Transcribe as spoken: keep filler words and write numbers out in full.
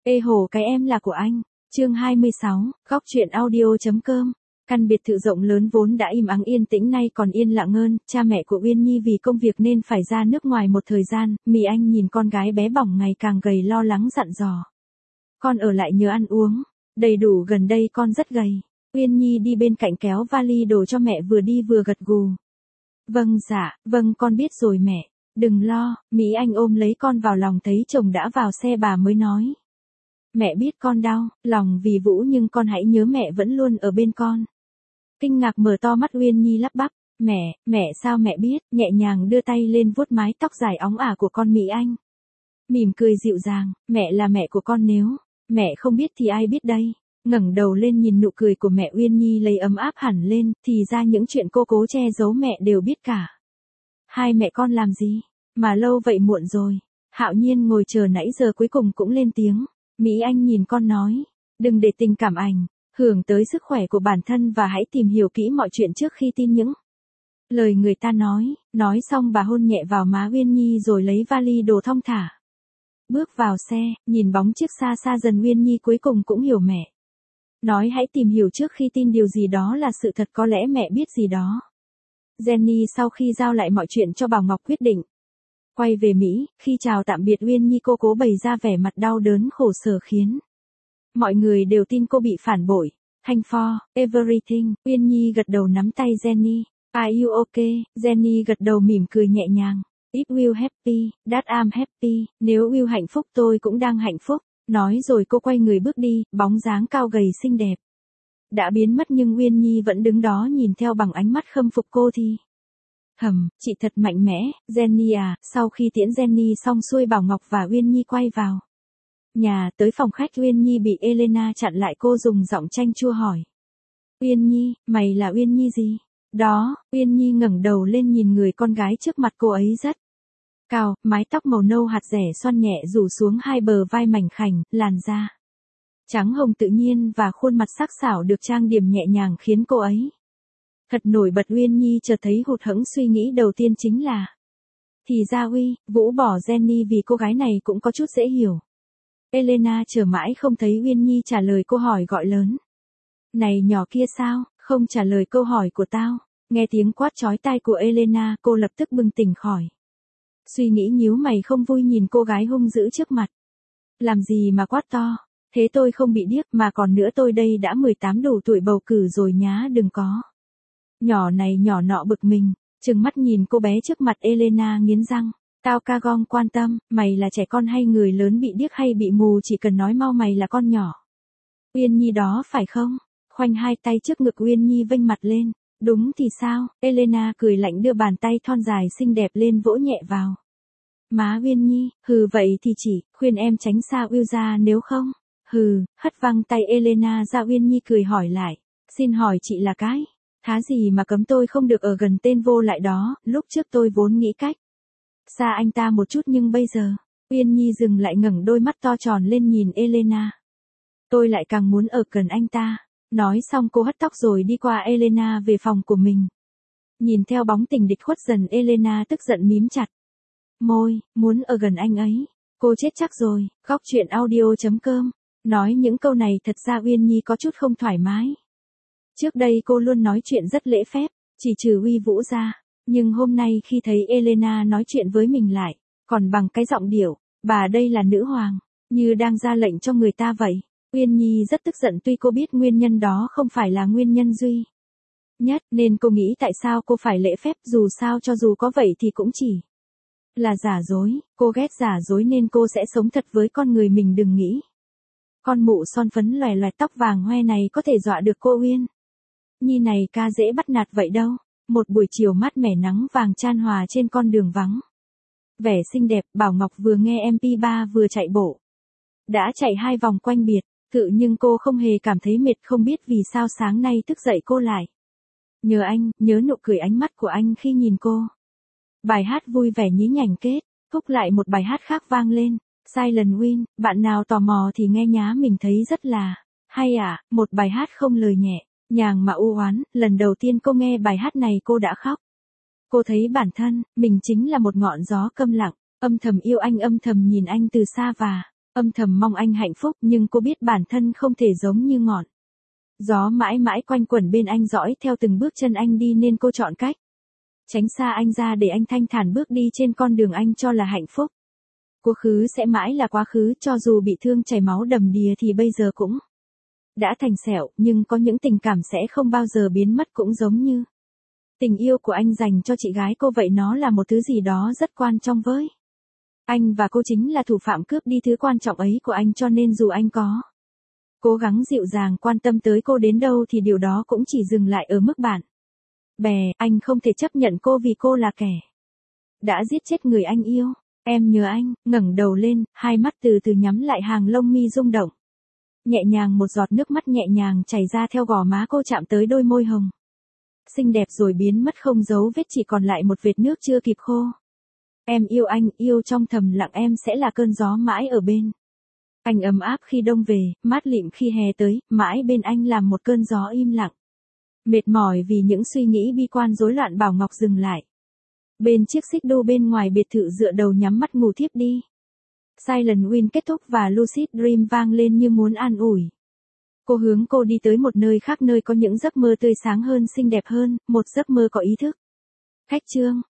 Ê hồ cái em là của anh. Chương hai mươi sáu, góc truyện audio.com. Căn biệt thự rộng lớn vốn đã im ắng yên tĩnh nay còn yên lặng hơn, cha mẹ của Uyên Nhi vì công việc nên phải ra nước ngoài một thời gian, Mị Anh nhìn con gái bé bỏng ngày càng gầy lo lắng dặn dò. Con ở lại nhớ ăn uống, đầy đủ gần đây con rất gầy. Uyên Nhi đi bên cạnh kéo vali đồ cho mẹ vừa đi vừa gật gù. Vâng dạ, vâng con biết rồi mẹ, đừng lo, Mị Anh ôm lấy con vào lòng thấy chồng đã vào xe bà mới nói. Mẹ biết con đau, lòng vì Vũ nhưng con hãy nhớ mẹ vẫn luôn ở bên con. Kinh ngạc mở to mắt Uyên Nhi lắp bắp, mẹ, mẹ sao mẹ biết, nhẹ nhàng đưa tay lên vuốt mái tóc dài óng ả của con Mị Anh. Mỉm cười dịu dàng, mẹ là mẹ của con nếu, mẹ không biết thì ai biết đây. Ngẩng đầu lên nhìn nụ cười của mẹ Uyên Nhi lấy ấm áp hẳn lên, thì ra những chuyện cô cố che giấu mẹ đều biết cả. Hai mẹ con làm gì, mà lâu vậy muộn rồi. Hạo Nhiên ngồi chờ nãy giờ cuối cùng cũng lên tiếng. Mỹ Anh nhìn con nói, đừng để tình cảm ảnh hưởng tới sức khỏe của bản thân và hãy tìm hiểu kỹ mọi chuyện trước khi tin những lời người ta nói. Nói xong bà hôn nhẹ vào má Uyên Nhi rồi lấy vali đồ thong thả. Bước vào xe, nhìn bóng chiếc xa xa dần Uyên Nhi cuối cùng cũng hiểu mẹ. Nói hãy tìm hiểu trước khi tin điều gì đó là sự thật, có lẽ mẹ biết gì đó. Jenny sau khi giao lại mọi chuyện cho Bảo Ngọc quyết định quay về Mỹ, khi chào tạm biệt Uyên Nhi cô cố bày ra vẻ mặt đau đớn khổ sở khiến mọi người đều tin cô bị phản bội. Thank for everything, Uyên Nhi gật đầu nắm tay Jenny. Are you okay? Jenny gật đầu mỉm cười nhẹ nhàng. If you happy, that I'm happy, nếu Will hạnh phúc tôi cũng đang hạnh phúc. Nói rồi cô quay người bước đi, bóng dáng cao gầy xinh đẹp đã biến mất nhưng Uyên Nhi vẫn đứng đó nhìn theo bằng ánh mắt khâm phục cô thì. Hầm, chị thật mạnh mẽ, Jenny à. Sau khi tiễn Jenny xong xuôi Bảo Ngọc và Uyên Nhi quay vào nhà, tới phòng khách Uyên Nhi bị Elena chặn lại, cô dùng giọng chanh chua hỏi. Uyên Nhi, mày là Uyên Nhi gì? Đó, Uyên Nhi ngẩng đầu lên nhìn người con gái trước mặt cô ấy rất cao, mái tóc màu nâu hạt rẻ xoăn nhẹ rủ xuống hai bờ vai mảnh khảnh, làn da trắng hồng tự nhiên và khuôn mặt sắc sảo được trang điểm nhẹ nhàng khiến cô ấy thật nổi bật. Uyên Nhi chợt thấy hụt hẫng, suy nghĩ đầu tiên chính là thì ra Uy, Vũ bỏ Jenny vì cô gái này cũng có chút dễ hiểu. Elena chờ mãi không thấy Uyên Nhi trả lời câu hỏi gọi lớn. Này nhỏ kia sao, không trả lời câu hỏi của tao? Nghe tiếng quát chói tai của Elena, cô lập tức bừng tỉnh khỏi suy nghĩ, nhíu mày không vui nhìn cô gái hung dữ trước mặt. Làm gì mà quát to, thế tôi không bị điếc mà còn nữa, tôi đây đã mười tám đủ tuổi bầu cử rồi nhá, đừng có. Nhỏ này nhỏ nọ bực mình, trừng mắt nhìn cô bé trước mặt. Elena nghiến răng. Tao ca gong quan tâm, mày là trẻ con hay người lớn, bị điếc hay bị mù, chỉ cần nói mau mày là con nhỏ. Uyên Nhi đó phải không? Khoanh hai tay trước ngực Uyên Nhi vênh mặt lên. Đúng thì sao? Elena cười lạnh đưa bàn tay thon dài xinh đẹp lên vỗ nhẹ vào má Uyên Nhi. Hừ vậy thì chỉ khuyên em tránh xa Will ra, nếu không. Hừ, hất văng tay Elena ra. Uyên Nhi cười hỏi lại. Xin hỏi chị là cái thá gì mà cấm tôi không được ở gần tên vô lại đó? Lúc trước tôi vốn nghĩ cách xa anh ta một chút nhưng bây giờ. Uyên Nhi dừng lại, ngẩng đôi mắt to tròn lên nhìn Elena. Tôi lại càng muốn ở gần anh ta. Nói xong cô hất tóc rồi đi qua Elena về phòng của mình. Nhìn theo bóng tình địch khuất dần, Elena tức giận mím chặt môi, muốn ở gần anh ấy. Cô chết chắc rồi. Góc truyện audio.com. Nói những câu này thật ra Uyên Nhi có chút không thoải mái. Trước đây cô luôn nói chuyện rất lễ phép, chỉ trừ Uy Vũ ra. Nhưng hôm nay khi thấy Elena nói chuyện với mình lại còn bằng cái giọng điệu bà đây là nữ hoàng, như đang ra lệnh cho người ta vậy. Uyên Nhi rất tức giận, tuy cô biết nguyên nhân đó không phải là nguyên nhân duy nhất, nên cô nghĩ tại sao cô phải lễ phép, dù sao cho dù có vậy thì cũng chỉ là giả dối. Cô ghét giả dối nên cô sẽ sống thật với con người mình. Đừng nghĩ con mụ son phấn loè loẹt tóc vàng hoe này có thể dọa được cô Uyên Nhi này ca dễ bắt nạt vậy đâu. Một buổi chiều mát mẻ, nắng vàng chan hòa trên con đường vắng vẻ xinh đẹp, Bảo Ngọc vừa nghe em pê ba vừa chạy bộ. Đã chạy hai vòng quanh biệt thự nhưng cô không hề cảm thấy mệt, không biết vì sao sáng nay thức dậy cô lại nhớ anh, nhớ nụ cười ánh mắt của anh khi nhìn cô. Bài hát vui vẻ nhí nhảnh kết thúc lại một bài hát khác vang lên. Silent Win, bạn nào tò mò thì nghe nhá, mình thấy rất là hay à. Một bài hát không lời nhẹ nhàng mà u oán. Lần đầu tiên cô nghe bài hát này cô đã khóc. Cô thấy bản thân mình chính là một ngọn gió câm lặng, âm thầm yêu anh, âm thầm nhìn anh từ xa và Âm thầm mong anh hạnh phúc nhưng cô biết bản thân không thể giống như ngọn gió mãi mãi quanh quẩn bên anh dõi theo từng bước chân anh đi nên cô chọn cách tránh xa anh ra để anh thanh thản bước đi trên con đường anh cho là hạnh phúc. Quá khứ sẽ mãi là quá khứ, cho dù bị thương chảy máu đầm đìa thì bây giờ cũng đã thành sẹo, nhưng có những tình cảm sẽ không bao giờ biến mất, cũng giống như tình yêu của anh dành cho chị gái cô vậy, nó là một thứ gì đó rất quan trọng với anh và cô, chính là thủ phạm cướp đi thứ quan trọng ấy của anh, cho nên dù anh có cố gắng dịu dàng quan tâm tới cô đến đâu thì điều đó cũng chỉ dừng lại ở mức bạn bè. Anh không thể chấp nhận cô vì cô là kẻ đã giết chết người anh yêu. Em nhớ anh. Ngẩng đầu lên, hai mắt từ từ nhắm lại, hàng lông mi rung động nhẹ nhàng, một giọt nước mắt nhẹ nhàng chảy ra theo gò má cô, chạm tới đôi môi hồng xinh đẹp rồi biến mất không dấu vết, chỉ còn lại một vệt nước chưa kịp khô. Em yêu anh, yêu trong thầm lặng, em sẽ là cơn gió mãi ở bên anh, ấm áp khi đông về, mát lịm khi hè tới, mãi bên anh làm một cơn gió im lặng. Mệt mỏi vì những suy nghĩ bi quan rối loạn, Bảo Ngọc dừng lại bên chiếc xích đu bên ngoài biệt thự, dựa đầu nhắm mắt ngủ thiếp đi. Silent Win kết thúc và Lucid Dream vang lên như muốn an ủi. Cô hướng cô đi tới một nơi khác, nơi có những giấc mơ tươi sáng hơn, xinh đẹp hơn, một giấc mơ có ý thức. Khách trương